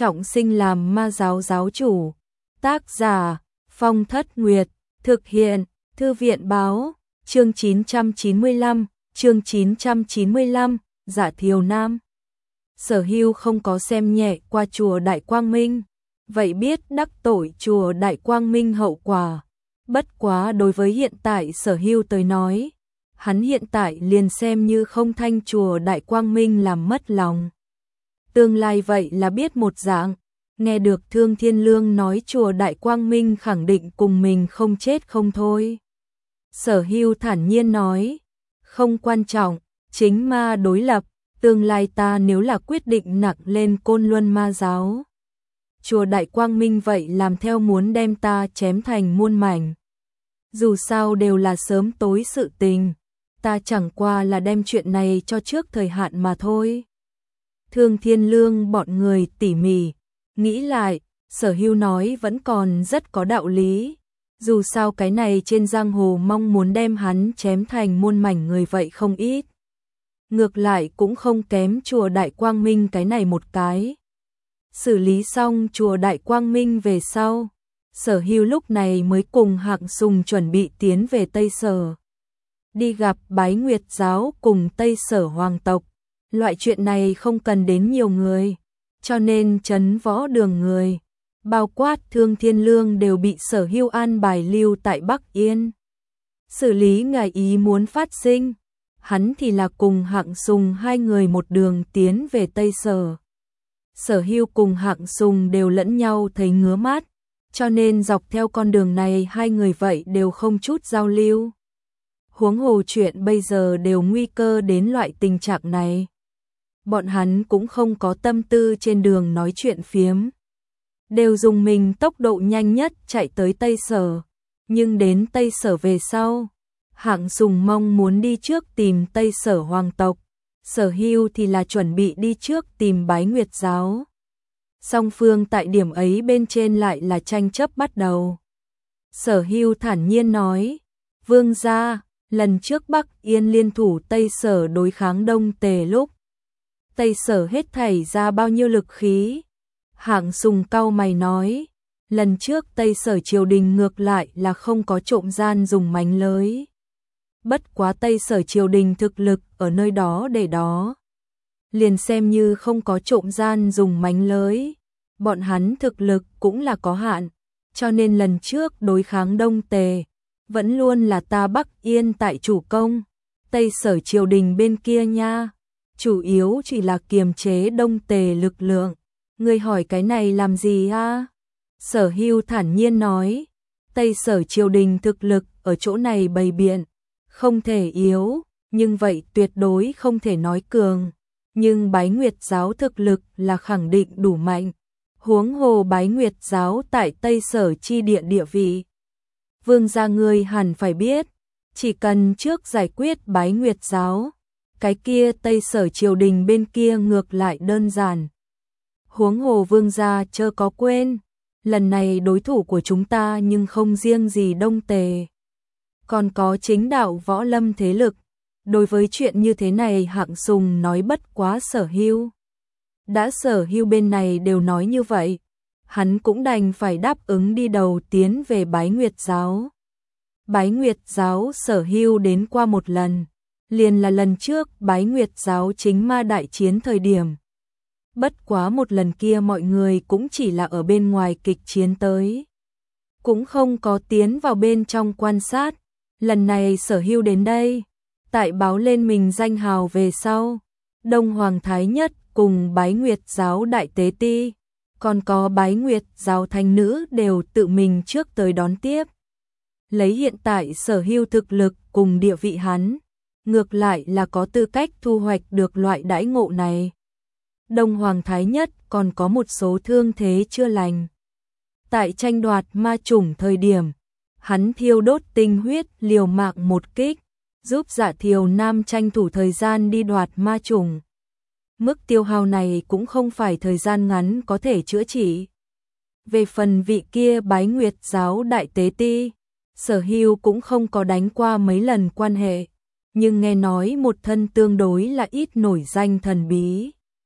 trọng sinh làm ma giáo giáo chủ. Tác giả Phong Thất Nguyệt. Thực hiện Thư viện Báo. Chương 995. Chương 995. Dạ Thiều Nam. Sở Hưu không có xem nhẹ qua chùa Đại Quang Minh, vậy biết đắc tội chùa Đại Quang Minh hậu quả. Bất quá đối với hiện tại Sở Hưu tới nói, hắn hiện tại liền xem như không thanh chùa Đại Quang Minh làm mất lòng. Tương lai vậy là biết một dạng, nghe được Thương Thiên Lương nói chùa Đại Quang Minh khẳng định cùng mình không chết không thôi. Sở Hưu thản nhiên nói, không quan trọng, chính ma đối lập, tương lai ta nếu là quyết định nặng lên Côn Luân ma giáo, chùa Đại Quang Minh vậy làm theo muốn đem ta chém thành muôn mảnh. Dù sao đều là sớm tối sự tình, ta chẳng qua là đem chuyện này cho trước thời hạn mà thôi. Thương Thiên Lương bọn người tỉ mỉ nghĩ lại, Sở Hưu nói vẫn còn rất có đạo lý. Dù sao cái này trên giang hồ mong muốn đem hắn chém thành muôn mảnh người vậy không ít. Ngược lại cũng không kém chùa Đại Quang Minh cái này một cái. Xử lý xong chùa Đại Quang Minh về sau, Sở Hưu lúc này mới cùng Hạng Sùng chuẩn bị tiến về Tây Sở. Đi gặp Bái Nguyệt giáo cùng Tây Sở hoàng tộc. Loại chuyện này không cần đến nhiều người, cho nên trấn võ đường người, bao quát Thương Thiên Lương đều bị Sở Hưu an bài lưu tại Bắc Yên. Xử lý ngài ý muốn phát sinh, hắn thì là cùng Hạng Sùng hai người một đường tiến về Tây Sở. Sở Hưu cùng Hạng Sùng đều lẫn nhau thấy ngứa mắt, cho nên dọc theo con đường này hai người vậy đều không chút giao lưu. Huống hồ chuyện bây giờ đều nguy cơ đến loại tình trạng này. Bọn hắn cũng không có tâm tư trên đường nói chuyện phiếm. Đều dùng mình tốc độ nhanh nhất chạy tới Tây Sở. Nhưng đến Tây Sở về sau, Hạng Sùng mong muốn đi trước tìm Tây Sở hoàng tộc. Sở Hưu thì là chuẩn bị đi trước tìm Bái Nguyệt giáo. Song phương tại điểm ấy bên trên lại là tranh chấp bắt đầu. Sở Hưu thản nhiên nói, vương gia, lần trước Bắc Yên liên thủ Tây Sở đối kháng Đông Tề lúc, Tây Sở hết thảy ra bao nhiêu lực khí. Hạng Sùng cau mày nói, lần trước Tây Sở triều đình ngược lại là không có trộm gian dùng mánh lới. Bất quá Tây Sở triều đình thực lực ở nơi đó để đó. Liền xem như không có trộm gian dùng mánh lới, bọn hắn thực lực cũng là có hạn, cho nên lần trước đối kháng Đông Tề, vẫn luôn là ta Bắc Yên tại chủ công, Tây Sở triều đình bên kia nha. Chủ yếu chỉ là kiềm chế Đông Tề lực lượng. Ngươi hỏi cái này làm gì a? Sở Hưu thản nhiên nói, Tây Sở triều đình thực lực ở chỗ này bày biện, không thể yếu, nhưng vậy tuyệt đối không thể nói cường. Nhưng Bái Nguyệt giáo thực lực là khẳng định đủ mạnh. Huống hồ Bái Nguyệt giáo tại Tây Sở chi địa địa vị. Vương gia ngươi hẳn phải biết, chỉ cần trước giải quyết Bái Nguyệt giáo, cái kia Tây Sở triều đình bên kia ngược lại đơn giản. Huống hồ vương gia chớ có quên, lần này đối thủ của chúng ta nhưng không riêng gì Đông Tề, còn có chính đạo võ lâm thế lực. Đối với chuyện như thế này Hạng Sùng nói bất quá Sở Hưu. Đã Sở Hưu bên này đều nói như vậy, hắn cũng đành phải đáp ứng đi đầu tiến về Bái Nguyệt giáo. Bái Nguyệt giáo Sở Hưu đến qua một lần, liền là lần trước Bái Nguyệt giáo chính ma đại chiến thời điểm. Bất quá một lần kia mọi người cũng chỉ là ở bên ngoài kịch chiến tới, cũng không có tiến vào bên trong quan sát. Lần này Sở Hưu đến đây, tại báo lên mình danh hào về sau, Đông Hoàng Thái Nhất cùng Bái Nguyệt giáo đại tế ti, còn có Bái Nguyệt giáo thánh nữ đều tự mình trước tới đón tiếp. Lấy hiện tại Sở Hưu thực lực cùng địa vị hắn, ngược lại là có tư cách thu hoạch được loại đãi ngộ này. Đông Hoàng Thái Nhất còn có một số thương thế chưa lành. Tại tranh đoạt ma chủng thời điểm, hắn thiêu đốt tinh huyết liều mạng một kích, giúp Dạ Thiều Nam tranh thủ thời gian đi đoạt ma chủng. Mức tiêu hao này cũng không phải thời gian ngắn có thể chữa trị. Về phần vị kia Bái Nguyệt giáo đại tế ti, Sở Hưu cũng không có đánh qua mấy lần quan hệ, nhưng nghe nói một thân tương đối là ít nổi danh thần bí.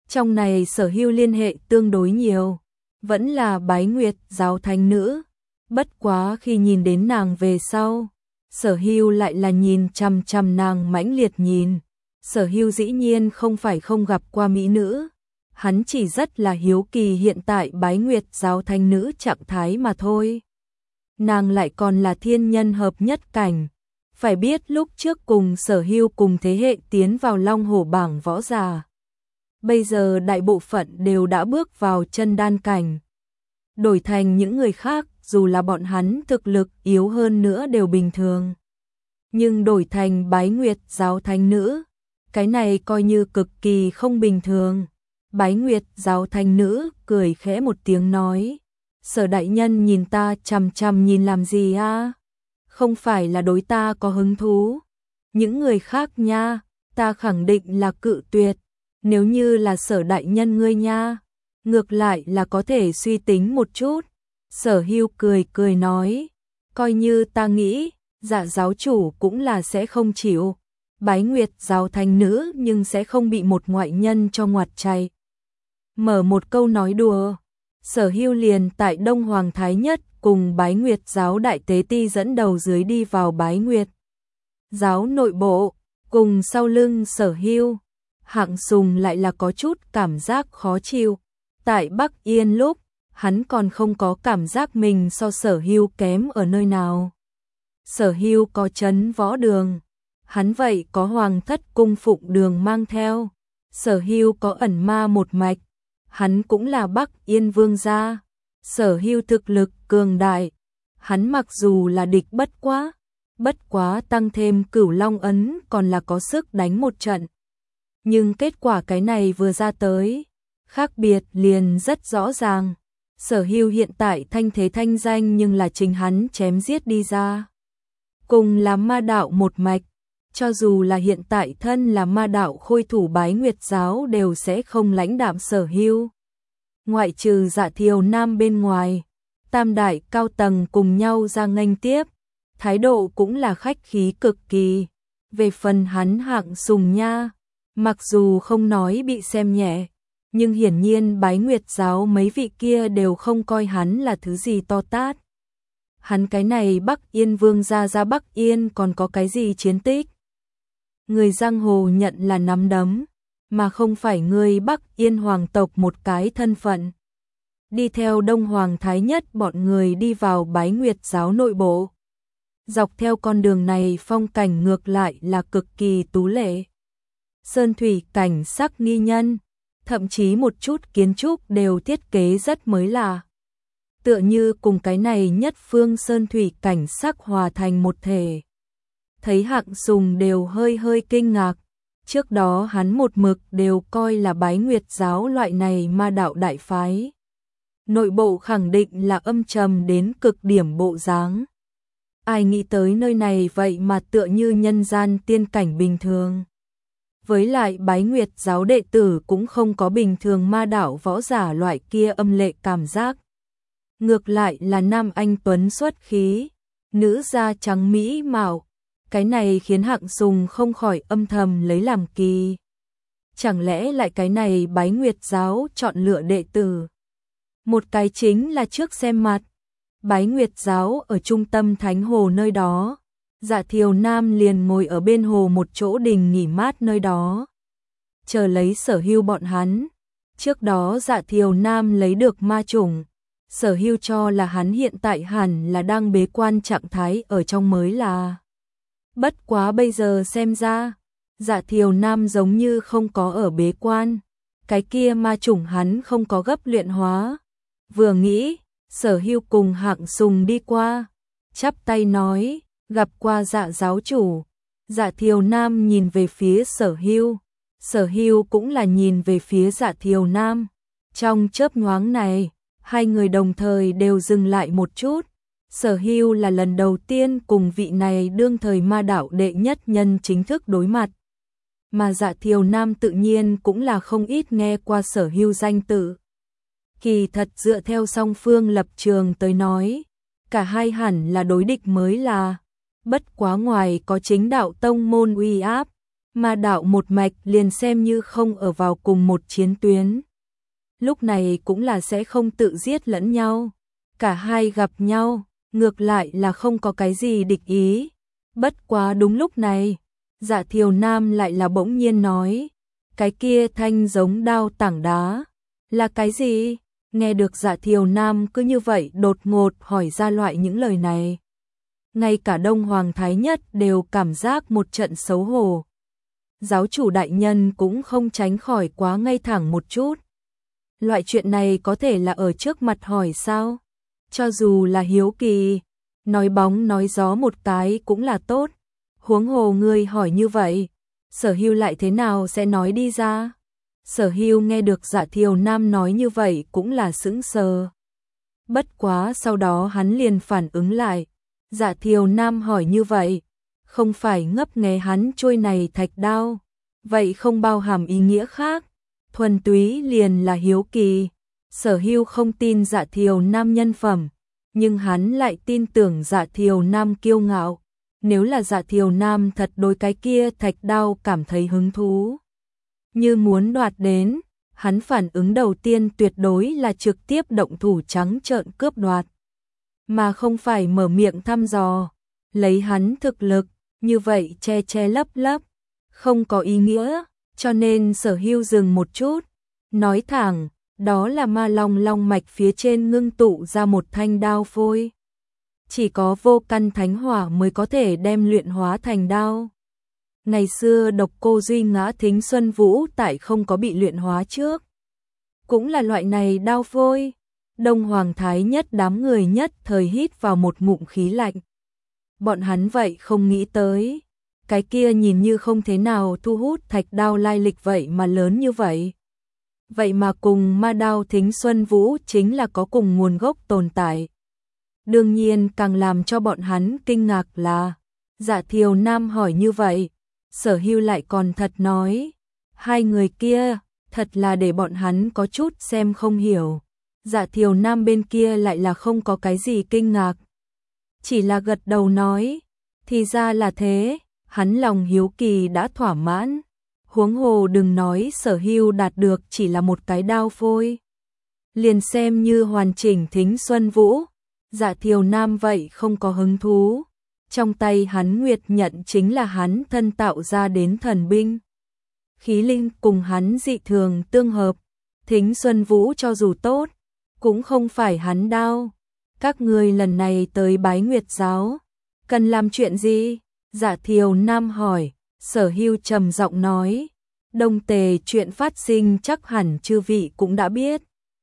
Trong này Sở Hưu liên hệ tương đối nhiều, vẫn là Bái Nguyệt giáo thánh nữ. Bất quá khi nhìn đến nàng về sau, Sở Hưu lại là nhìn chằm chằm nàng mãnh liệt nhìn. Sở Hưu dĩ nhiên không phải không gặp qua mỹ nữ, hắn chỉ rất là hiếu kỳ hiện tại Bái Nguyệt giáo thánh nữ trạng thái mà thôi. Nàng lại còn là thiên nhân hợp nhất cảnh. Phải biết lúc trước cùng Sở Hưu cùng thế hệ tiến vào Long Hổ bảng võ giả. Bây giờ đại bộ phận đều đã bước vào chân đan cảnh. Đổi thành những người khác, dù là bọn hắn thực lực yếu hơn nữa đều bình thường. Nhưng đổi thành Bái Nguyệt giáo thánh nữ, cái này coi như cực kỳ không bình thường. Bái Nguyệt giáo thánh nữ cười khẽ một tiếng nói, Sở đại nhân nhìn ta chằm chằm nhìn làm gì a? Không phải là đối ta có hứng thú. Những người khác nha, ta khẳng định là cự tuyệt. Nếu như là Sở đại nhân ngươi nha, ngược lại là có thể suy tính một chút. Sở Hưu cười cười nói, coi như ta nghĩ, Dạ giáo chủ cũng là sẽ không chịu. Bái Nguyệt giáo thánh nữ nhưng sẽ không bị một ngoại nhân cho ngoặt chạy. Mở một câu nói đùa, Sở Hưu liền tại Đông Hoàng Thái Nhất cùng Bái Nguyệt giáo đại tế ti dẫn đầu dưới đi vào Bái Nguyệt giáo nội bộ, cùng sau lưng Sở Hưu, Hạng Sùng lại là có chút cảm giác khó chịu. Tại Bắc Yên lúc, hắn còn không có cảm giác mình so Sở Hưu kém ở nơi nào. Sở Hưu có trấn võ đường, hắn vậy có hoàng thất cung phụng đường mang theo. Sở Hưu có ẩn ma một mạch, hắn cũng là Bắc Yên vương gia. Sở Hưu thực lực cường đại, hắn mặc dù là địch bất quá tăng thêm Cửu Long ấn còn là có sức đánh một trận. Nhưng kết quả cái này vừa ra tới, khác biệt liền rất rõ ràng. Sở Hưu hiện tại thanh thế thanh danh nhưng là chính hắn chém giết đi ra. Cùng là ma đạo một mạch, cho dù là hiện tại thân là ma đạo khôi thủ Bái Nguyệt giáo đều sẽ không lãnh đạm Sở Hưu. Ngoại trừ Dạ Thiều Nam bên ngoài, tam đại cao tầng cùng nhau ra nghênh tiếp, thái độ cũng là khách khí cực kỳ. Về phần hắn Hạng Sùng nha, mặc dù không nói bị xem nhẹ, nhưng hiển nhiên Bái Nguyệt giáo mấy vị kia đều không coi hắn là thứ gì to tát. Hắn cái này Bắc Yên vương gia ra Bắc Yên còn có cái gì chiến tích? Người giang hồ nhận là nắm đấm, mà không phải người Bắc Yên hoàng tộc một cái thân phận. Đi theo Đông Hoàng Thái Nhất bọn người đi vào Bái Nguyệt giáo nội bộ. Dọc theo con đường này phong cảnh ngược lại là cực kỳ tú lệ. Sơn thủy cảnh sắc nghi nhân, thậm chí một chút kiến trúc đều thiết kế rất mới lạ. Tựa như cùng cái này nhất phương sơn thủy cảnh sắc hòa thành một thể. Thấy Hạng Sùng đều hơi kinh ngạc. Trước đó hắn một mực đều coi là Bái Nguyệt giáo loại này ma đạo đại phái. Nội bộ khẳng định là âm trầm đến cực điểm bộ dáng. Ai nghĩ tới nơi này vậy mà tựa như nhân gian tiên cảnh bình thường. Với lại Bái Nguyệt giáo đệ tử cũng không có bình thường ma đạo võ giả loại kia âm lệ cảm giác. Ngược lại là nam anh tuấn xuất khí, nữ da trắng mỹ mạo. Cái này khiến Hạng Sùng không khỏi âm thầm lấy làm kỳ. Chẳng lẽ lại cái này Bái Nguyệt giáo chọn lựa đệ tử? Một cái chính là trước xem mặt. Bái Nguyệt giáo ở trung tâm Thánh Hồ nơi đó. Dạ Thiều Nam liền ngồi ở bên hồ một chỗ đình nghỉ mát nơi đó, chờ lấy Sở Hưu bọn hắn. Trước đó Dạ Thiều Nam lấy được ma chủng, Sở Hưu cho là hắn hiện tại hẳn là đang bế quan trạng thái ở trong mới là. Bất quá bây giờ xem ra, Dạ Thiều Nam giống như không có ở bế quan, cái kia ma chủng hắn không có gấp luyện hóa. Vừa nghĩ, Sở Hưu cùng Hạng Sùng đi qua, chắp tay nói, gặp qua Dạ giáo chủ. Dạ Thiều Nam nhìn về phía Sở Hưu, Sở Hưu cũng là nhìn về phía Dạ Thiều Nam. Trong chớp nhoáng này, hai người đồng thời đều dừng lại một chút. Sở Hưu là lần đầu tiên cùng vị này đương thời ma đạo đệ nhất nhân chính thức đối mặt. Mà Dạ Thiều Nam tự nhiên cũng là không ít nghe qua Sở Hưu danh tự. Kỳ thật dựa theo song phương lập trường tới nói, cả hai hẳn là đối địch mới là. Bất quá ngoài có chính đạo tông môn uy áp, Ma đạo một mạch liền xem như không ở vào cùng một chiến tuyến. Lúc này cũng là sẽ không tự giết lẫn nhau. Cả hai gặp nhau, ngược lại là không có cái gì địch ý. Bất quá đúng lúc này, Dạ Thiều Nam lại là bỗng nhiên nói, cái kia thanh giống đao tảng đá, là cái gì? Nghe được Dạ Thiều Nam cứ như vậy đột ngột hỏi ra loại những lời này. Ngay cả Đông Hoàng Thái Nhất đều cảm giác một trận xấu hổ. Giáo chủ đại nhân cũng không tránh khỏi quá ngây thẳng một chút. Loại chuyện này có thể là ở trước mặt hỏi sao? Cho dù là hiếu kỳ, nói bóng nói gió một cái cũng là tốt. Huống hồ ngươi hỏi như vậy, Sở Hưu lại thế nào sẽ nói đi ra? Sở Hưu nghe được Dạ Thiều Nam nói như vậy cũng là sững sờ. Bất quá sau đó hắn liền phản ứng lại. Dạ Thiều Nam hỏi như vậy, không phải ngấp nghé hắn trôi này thạch đao, vậy không bao hàm ý nghĩa khác, thuần túy liền là hiếu kỳ. Sở Hưu không tin Dạ Thiều Nam nhân phẩm, nhưng hắn lại tin tưởng Dạ Thiều Nam kiêu ngạo. Nếu là Dạ Thiều Nam thật đối cái kia thạch đao cảm thấy hứng thú, như muốn đoạt đến, hắn phản ứng đầu tiên tuyệt đối là trực tiếp động thủ trắng trợn cướp đoạt, mà không phải mở miệng thăm dò. Lấy hắn thực lực, như vậy che che lấp lấp, không có ý nghĩa, cho nên Sở Hưu dừng một chút, nói thẳng, đó là Ma Long long mạch phía trên ngưng tụ ra một thanh đao phôi. Chỉ có vô căn thánh hỏa mới có thể đem luyện hóa thành đao. Ngày xưa Độc Cô Duy Ngã Thính Xuân Vũ tại không có bị luyện hóa trước, cũng là loại này đao phôi. Đông Hoàng Thái Nhất đám người nhất thời hít vào một ngụm khí lạnh. Bọn hắn vậy không nghĩ tới, cái kia nhìn như không thế nào thu hút thạch đao lai lịch vậy mà lớn như vậy. Vậy mà cùng Ma Đao Thính Xuân Vũ chính là có cùng nguồn gốc tồn tại. Đương nhiên càng làm cho bọn hắn kinh ngạc là, Dạ Thiều Nam hỏi như vậy, Sở Hưu lại còn thật nói, hai người kia, thật là để bọn hắn có chút xem không hiểu. Dạ Thiều Nam bên kia lại là không có cái gì kinh ngạc, chỉ là gật đầu nói, thì ra là thế, hắn lòng hiếu kỳ đã thỏa mãn. Huống hồ đừng nói Sở Hưu đạt được chỉ là một cái đao phôi, liền xem như hoàn chỉnh Thính Xuân Vũ, Dạ Thiều Nam vậy không có hứng thú. Trong tay hắn Nguyệt Nhận chính là hắn thân tạo ra đến thần binh, khí linh cùng hắn dị thường tương hợp. Thính Xuân Vũ cho dù tốt, cũng không phải hắn đao. Các người lần này tới bái Nguyệt giáo, cần làm chuyện gì? Dạ Thiều Nam hỏi. Sở Hưu trầm giọng nói, Đông Tề chuyện phát sinh chắc hẳn chư vị cũng đã biết.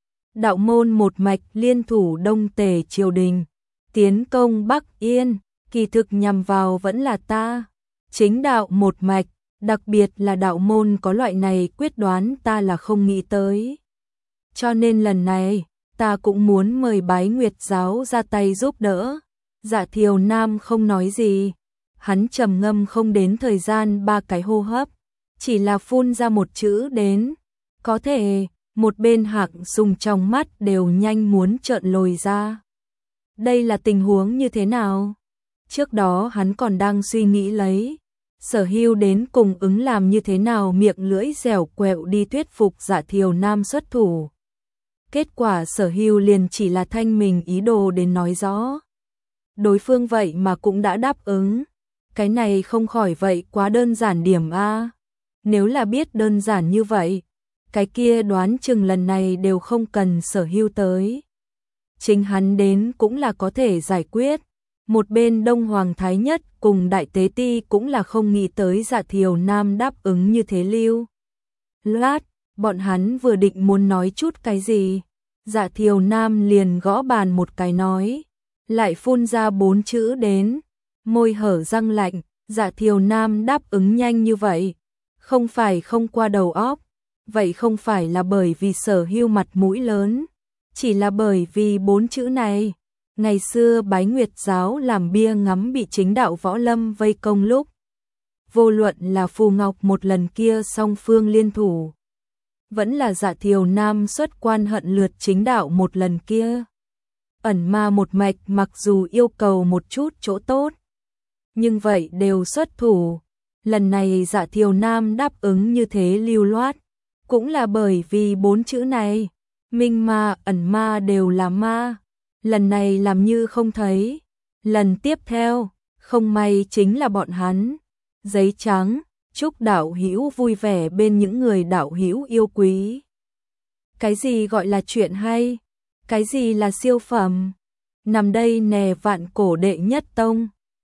Đạo môn một mạch liên thủ Đông Tề triều đình, tiến công Bắc Yên, kỳ thực nhằm vào vẫn là ta. Chính đạo một mạch, đặc biệt là đạo môn có loại này quyết đoán ta là không nghĩ tới. Cho nên lần này, ta cũng muốn mời bái Nguyệt giáo ra tay giúp đỡ. Dạ Thiều Nam không nói gì. Hắn trầm ngâm không đến thời gian 3 cái hô hấp, chỉ là phun ra một chữ đến. Có thể, một bên Hạc Sùng trong mắt đều nhanh muốn trợn lồi ra. Đây là tình huống như thế nào? Trước đó hắn còn đang suy nghĩ lấy, Sở Hưu đến cùng ứng làm như thế nào miệng lưỡi dẻo quẹo đi thuyết phục Dạ Thiều Nam xuất thủ. Kết quả Sở Hưu liền chỉ là thanh mình ý đồ đến nói rõ. Đối phương vậy mà cũng đã đáp ứng. Cái này không khỏi vậy quá đơn giản điểm a. Nếu là biết đơn giản như vậy, cái kia đoán chừng lần này đều không cần Sở Hưu tới. Chính hắn đến cũng là có thể giải quyết. Một bên Đông Hoàng Thái Nhất cùng Đại Tế Ti cũng là không nghĩ tới Dạ Thiều Nam đáp ứng như thế lưu. Lát, bọn hắn vừa định muốn nói chút cái gì, Dạ Thiều Nam liền gõ bàn một cái nói, lại phun ra 4 chữ đến. Môi hở răng lạnh, Dạ Thiều Nam đáp ứng nhanh như vậy, không phải không qua đầu óc, vậy không phải là bởi vì Sở Hưu mặt mũi lớn, chỉ là bởi vì 4 chữ này. Ngày xưa bái Nguyệt giáo làm bia ngắm bị chính đạo võ lâm vây công lúc, vô luận là Phù Ngọc một lần kia song phương liên thủ, vẫn là Dạ Thiều Nam xuất quan hận lượt chính đạo một lần kia. Ẩn Ma một mạch mặc dù yêu cầu một chút chỗ tốt, nhưng vậy đều xuất thủ. Lần này Dạ Thiều Nam đáp ứng như thế lưu loát, cũng là bởi vì 4 chữ này, minh ma, ẩn ma đều là ma. Lần này làm như không thấy, lần tiếp theo, không may chính là bọn hắn. Giấy trắng, chúc đạo hữu vui vẻ bên những người đạo hữu yêu quý. Cái gì gọi là chuyện hay? Cái gì là siêu phẩm? Nằm đây nè vạn cổ đệ nhất tông.